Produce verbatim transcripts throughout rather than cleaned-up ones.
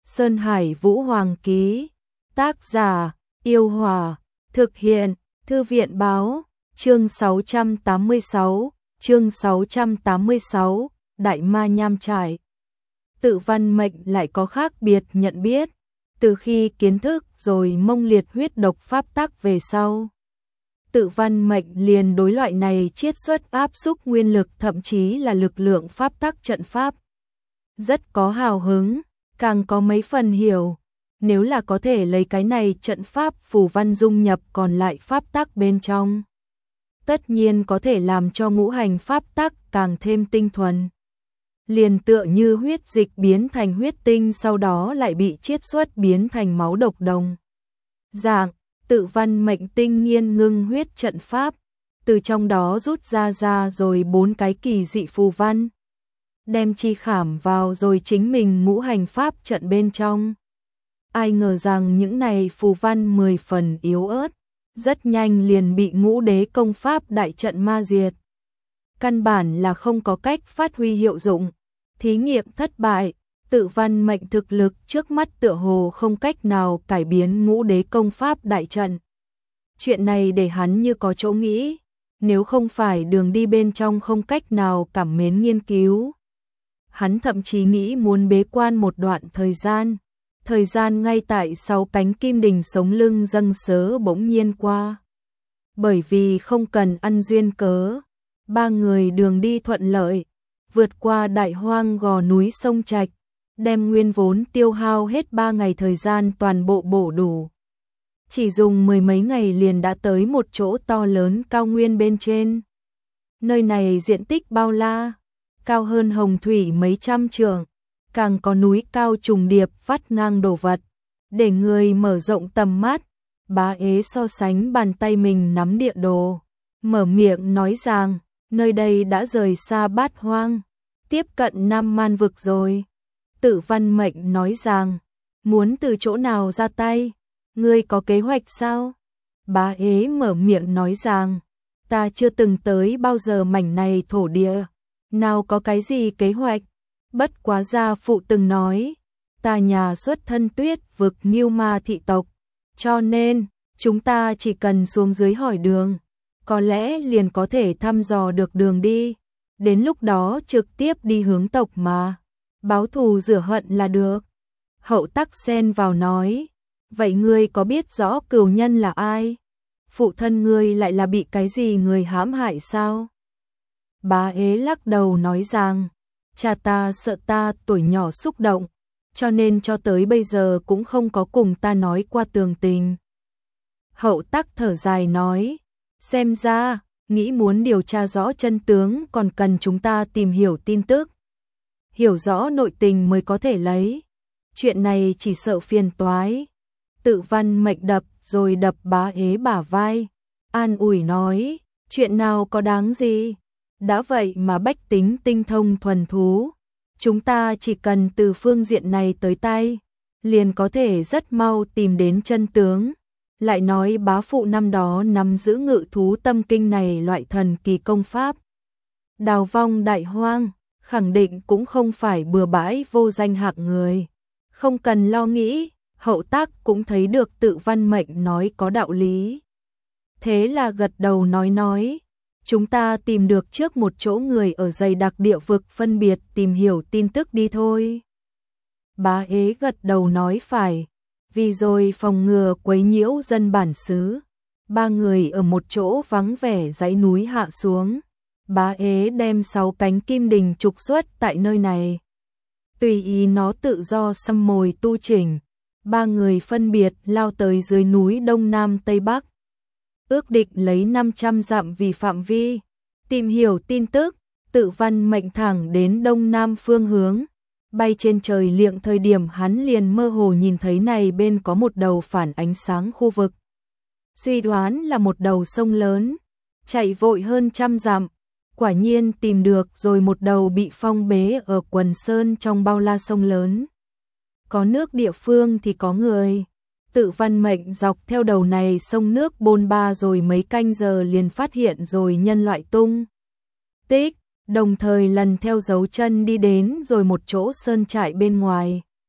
Sơn Hải Vũ Hoàng ký. Tác giả: Yêu Hòa. Thực hiện: Thư viện báo. Chương sáu trăm tám mươi sáu. Chương sáu trăm tám mươi sáu. Đại ma nham trải. Tự văn mệnh lại có khác biệt nhận biết. Từ khi kiến thức rồi mông liệt huyết độc pháp tắc về sau, tự văn mệnh liền đối loại này chiết xuất áp xúc nguyên lực, thậm chí là lực lượng pháp tắc trận pháp. Rất có hào hứng, càng có mấy phần hiểu. Nếu là có thể lấy cái này trận pháp phù văn dung nhập còn lại pháp tắc bên trong, tất nhiên có thể làm cho ngũ hành pháp tắc càng thêm tinh thuần. Liền tựa như huyết dịch biến thành huyết tinh, sau đó lại bị chiết xuất biến thành máu độc đồng dạng. Tự văn mệnh tinh nghiên ngưng huyết trận pháp, từ trong đó rút ra ra rồi bốn cái kỳ dị phù văn, đem chi khảm vào rồi chính mình ngũ hành pháp trận bên trong. Ai ngờ rằng những này phù văn mười phần yếu ớt, rất nhanh liền bị ngũ đế công pháp đại trận ma diệt. Căn bản là không có cách phát huy hiệu dụng. Thí nghiệm thất bại, tự văn mệnh thực lực trước mắt tựa hồ không cách nào cải biến ngũ đế công pháp đại trận. Chuyện này để hắn như có chỗ nghĩ, nếu không phải đường đi bên trong không cách nào cảm mến nghiên cứu, hắn thậm chí nghĩ muốn bế quan một đoạn thời gian. Thời gian ngay tại sáu cánh kim đình sống lưng dâng sớ bỗng nhiên qua. Bởi vì không cần ăn duyên cớ, ba người đường đi thuận lợi, vượt qua đại hoang gò núi sông Trạch, đem nguyên vốn tiêu hao hết ba ngày thời gian toàn bộ bổ đủ. Chỉ dùng mười mấy ngày liền đã tới một chỗ to lớn cao nguyên bên trên. Nơi này diện tích bao la, cao hơn hồng thủy mấy trăm trượng, càng có núi cao trùng điệp vắt ngang đổ vật, để người mở rộng tầm mắt. Bá ế so sánh bàn tay mình nắm địa đồ, mở miệng nói rằng, nơi đây đã rời xa bát hoang, tiếp cận Nam Man vực rồi. Tự văn mệnh nói rằng, muốn từ chỗ nào ra tay, ngươi có kế hoạch sao? Bá ế mở miệng nói rằng, ta chưa từng tới bao giờ mảnh này thổ địa, nào có cái gì kế hoạch. Bất quá gia phụ từng nói, ta nhà xuất thân tuyết vực Ngưu Ma thị tộc, cho nên chúng ta chỉ cần xuống dưới hỏi đường, có lẽ liền có thể thăm dò được đường đi. Đến lúc đó trực tiếp đi hướng tộc mà báo thù rửa hận là được. Hậu Tắc xen vào nói, vậy ngươi có biết rõ cửu nhân là ai? Phụ thân ngươi lại là bị cái gì người hãm hại sao? Bá ế lắc đầu nói rằng, cha ta sợ ta tuổi nhỏ xúc động, cho nên cho tới bây giờ cũng không có cùng ta nói qua tường tình. Hậu Tắc thở dài nói, xem ra, nghĩ muốn điều tra rõ chân tướng còn cần chúng ta tìm hiểu tin tức. Hiểu rõ nội tình mới có thể lấy. Chuyện này chỉ sợ phiền toái. Tự văn mệnh đập rồi đập bá ế bả vai, an ủi nói, chuyện nào có đáng gì. Đã vậy mà bách tính tinh thông thuần thú, chúng ta chỉ cần từ phương diện này tới tay, liền có thể rất mau tìm đến chân tướng. Lại nói bá phụ năm đó nắm giữ ngự thú tâm kinh này loại thần kỳ công pháp, đào vong đại hoang, khẳng định cũng không phải bừa bãi vô danh hạng người. Không cần lo nghĩ, Hậu Tắc cũng thấy được tự văn mệnh nói có đạo lý. Thế là gật đầu nói nói, chúng ta tìm được trước một chỗ người ở dày đặc địa vực phân biệt tìm hiểu tin tức đi thôi. Bá ế gật đầu nói phải, vì rồi phòng ngừa quấy nhiễu dân bản xứ. Ba người ở một chỗ vắng vẻ dãy núi hạ xuống. Bá ế đem sáu cánh kim đình trục xuất tại nơi này, tùy ý nó tự do xăm mồi tu chỉnh. Ba người phân biệt lao tới dưới núi Đông Nam Tây Bắc, ước định lấy năm trăm dặm vì phạm vi, tìm hiểu tin tức. Tự văn mệnh thẳng đến Đông Nam phương hướng, bay trên trời liệng thời điểm hắn liền mơ hồ nhìn thấy này bên có một đầu phản ánh sáng khu vực. Suy đoán là một đầu sông lớn, chạy vội hơn trăm dặm. Quả nhiên tìm được rồi một đầu bị phong bế ở quần sơn trong bao la sông lớn. Có nước địa phương thì có người. Tự văn mệnh dọc theo đầu này sông nước bôn ba rồi mấy canh giờ liền phát hiện rồi nhân loại tung tích, đồng thời lần theo dấu chân đi đến rồi một chỗ sơn trại bên ngoài.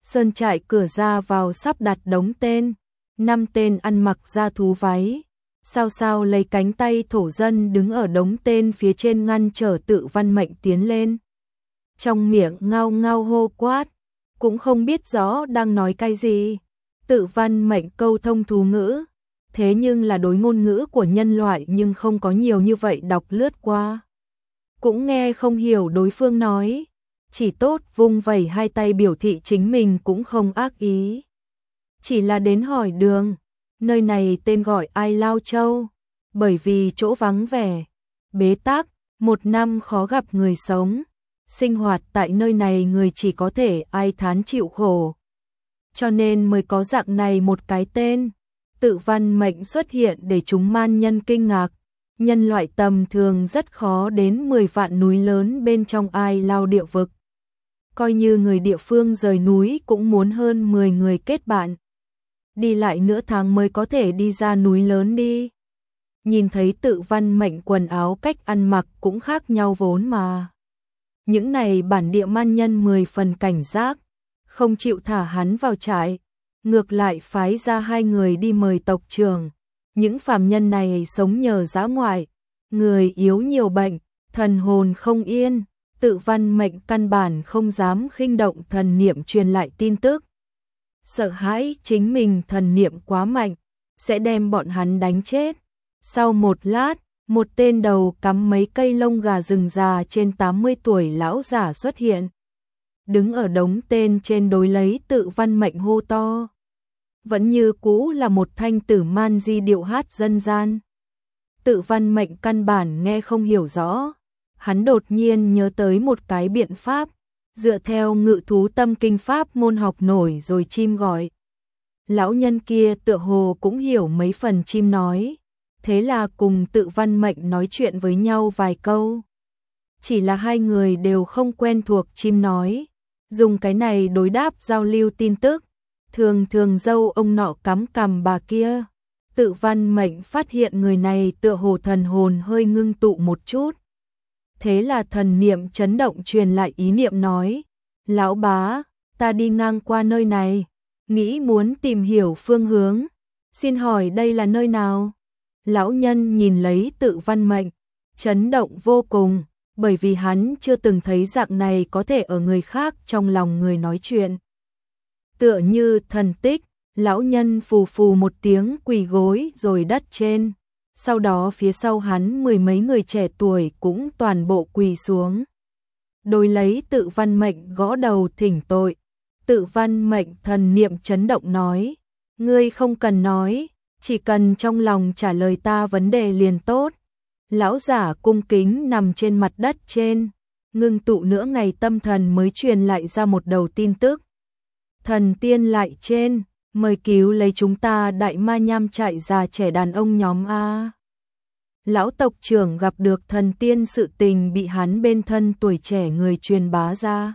Sơn trại cửa ra vào sắp đặt đống tên, năm tên ăn mặc da thú váy, sao sao lấy cánh tay thổ dân đứng ở đống tên phía trên ngăn trở Tự Văn Mệnh tiến lên. Trong miệng ngao ngao hô quát, cũng không biết rõ đang nói cái gì. Tự Văn Mệnh câu thông thú ngữ, thế nhưng là đối ngôn ngữ của nhân loại nhưng không có nhiều như vậy đọc lướt qua. Cũng nghe không hiểu đối phương nói, chỉ tốt vung vẩy hai tay biểu thị chính mình cũng không ác ý. Chỉ là đến hỏi đường, nơi này tên gọi Ai Lao Châu, bởi vì chỗ vắng vẻ, bế tắc, một năm khó gặp người sống, sinh hoạt tại nơi này người chỉ có thể ai thán chịu khổ. Cho nên mới có dạng này một cái tên. Tự Văn Mệnh xuất hiện để chúng man nhân kinh ngạc, nhân loại tầm thường rất khó đến mười vạn núi lớn bên trong Ai Lao địa vực. Coi như người địa phương rời núi cũng muốn hơn mười người kết bạn. Đi lại nửa tháng mới có thể đi ra núi lớn đi. Nhìn thấy Tự Văn Mệnh quần áo cách ăn mặc cũng khác nhau vốn mà. Những này bản địa man nhân mười phần cảnh giác, không chịu thả hắn vào trại, ngược lại phái ra hai người đi mời tộc trưởng. Những phàm nhân này sống nhờ dã ngoại, người yếu nhiều bệnh, thần hồn không yên, Tự Văn Mệnh căn bản không dám khinh động thần niệm truyền lại tin tức. Sợ hãi chính mình thần niệm quá mạnh, sẽ đem bọn hắn đánh chết. Sau một lát, một tên đầu cắm mấy cây lông gà rừng già trên tám mươi tuổi lão giả xuất hiện. Đứng ở đống tên trên đối lấy Tự Văn Mệnh hô to. Vẫn như cũ là một thanh tử man di điệu hát dân gian. Tự Văn Mệnh căn bản nghe không hiểu rõ. Hắn đột nhiên nhớ tới một cái biện pháp, dựa theo ngự thú tâm kinh pháp môn học nổi rồi chim gọi. Lão nhân kia tựa hồ cũng hiểu mấy phần chim nói, thế là cùng Tự Văn Mệnh nói chuyện với nhau vài câu. Chỉ là hai người đều không quen thuộc chim nói, dùng cái này đối đáp giao lưu tin tức. Thường thường dâu ông nọ cắm cằm bà kia. Tự Văn Mệnh phát hiện người này tựa hồ thần hồn hơi ngưng tụ một chút. Thế là thần niệm chấn động truyền lại ý niệm nói, lão bá, ta đi ngang qua nơi này, nghĩ muốn tìm hiểu phương hướng, xin hỏi đây là nơi nào? Lão nhân nhìn lấy Tự Văn Mệnh, chấn động vô cùng, bởi vì hắn chưa từng thấy dạng này có thể ở người khác trong lòng người nói chuyện. Tựa như thần tích, lão nhân phù phù một tiếng quỳ gối rồi đất trên. Sau đó phía sau hắn mười mấy người trẻ tuổi cũng toàn bộ quỳ xuống. Đối lấy Tự Văn Mệnh gõ đầu thỉnh tội. Tự Văn Mệnh thần niệm chấn động nói, ngươi không cần nói, chỉ cần trong lòng trả lời ta vấn đề liền tốt. Lão giả cung kính nằm trên mặt đất trên, ngưng tụ nửa ngày tâm thần mới truyền lại ra một đầu tin tức. Thần tiên lại trên, mời cứu lấy chúng ta đại ma nham trại già trẻ đàn ông nhóm A. Lão tộc trưởng gặp được thần tiên sự tình bị hắn bên thân tuổi trẻ người truyền bá ra.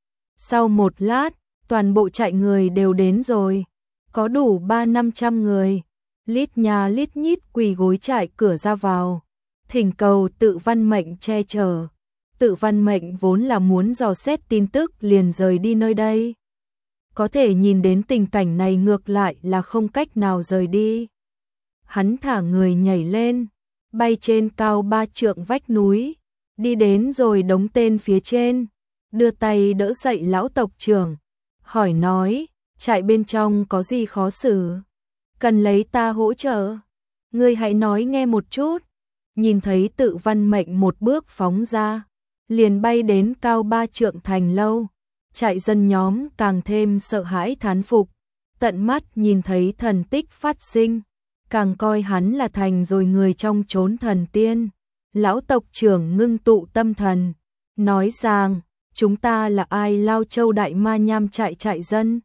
Sau một lát, toàn bộ trại người đều đến rồi, có đủ ba năm trăm người, lít nhà lít nhít quỳ gối trại cửa ra vào, thỉnh cầu Tự Văn Mệnh che chở. Tự Văn Mệnh vốn là muốn dò xét tin tức liền rời đi nơi đây. Có thể nhìn đến tình cảnh này ngược lại là không cách nào rời đi. Hắn thả người nhảy lên, bay trên cao ba trượng vách núi, đi đến rồi đống tên phía trên, đưa tay đỡ dậy lão tộc trưởng, hỏi nói, trại bên trong có gì khó xử, cần lấy ta hỗ trợ, ngươi hãy nói nghe một chút. Nhìn thấy Tự Văn Mệnh một bước phóng ra, liền bay đến cao ba trượng thành lâu. Trại dân nhóm càng thêm sợ hãi thán phục, tận mắt nhìn thấy thần tích phát sinh, càng coi hắn là thành rồi người trong chốn thần tiên. Lão tộc trưởng ngưng tụ tâm thần, nói rằng, chúng ta là Ai Lao Châu đại ma nham trại trại dân.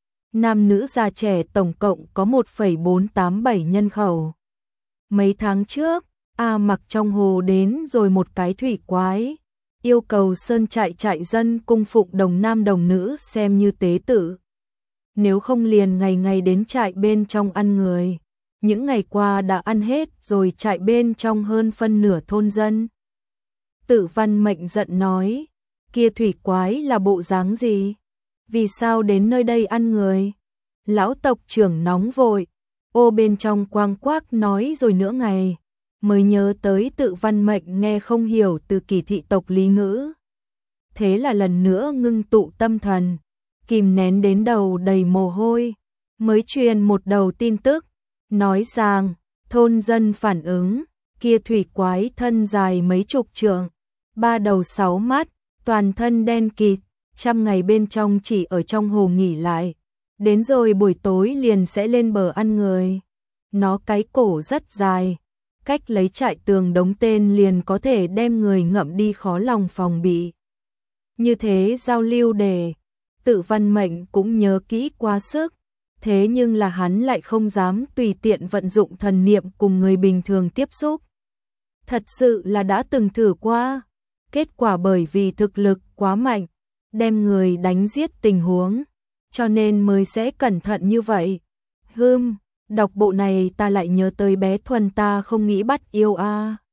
Nam nữ già trẻ tổng cộng có một phẩy bốn tám bảy nhân khẩu. Mấy tháng trước, A Mặc trong hồ đến rồi một cái thủy quái, yêu cầu sơn trại trại dân cung phụng đồng nam đồng nữ xem như tế tử. Nếu không liền ngày ngày đến trại bên trong ăn người. Những ngày qua đã ăn hết rồi trại bên trong hơn phân nửa thôn dân. Tự Văn Mệnh giận nói, kia thủy quái là bộ dáng gì? vì sao đến nơi đây ăn người? Lão tộc trưởng nóng vội, ô bên trong quang quác nói rồi nửa ngày, mới nhớ tới Tự Văn Mệnh nghe không hiểu từ Kỳ thị tộc lý ngữ. Thế là lần nữa ngưng tụ tâm thần, kìm nén đến đầu đầy mồ hôi, mới truyền một đầu tin tức, nói rằng thôn dân phản ứng, kia thủy quái thân dài mấy chục trượng, ba đầu sáu mắt, toàn thân đen kịt, trăm ngày bên trong chỉ ở trong hồ nghỉ lại, đến rồi buổi tối liền sẽ lên bờ ăn người. Nó cái cổ rất dài, cách lấy trại tường đống tên liền có thể đem người ngậm đi, khó lòng phòng bị. Như thế giao lưu để Tự Văn Mệnh cũng nhớ kỹ quá sức, thế nhưng là hắn lại không dám tùy tiện vận dụng thần niệm cùng người bình thường tiếp xúc. Thật sự là đã từng thử qua, kết quả bởi vì thực lực quá mạnh, đem người đánh giết tình huống, cho nên mới sẽ cẩn thận như vậy. Hừm, đọc bộ này ta lại nhớ tới bé Thuần ta không nghĩ bắt yêu a. À.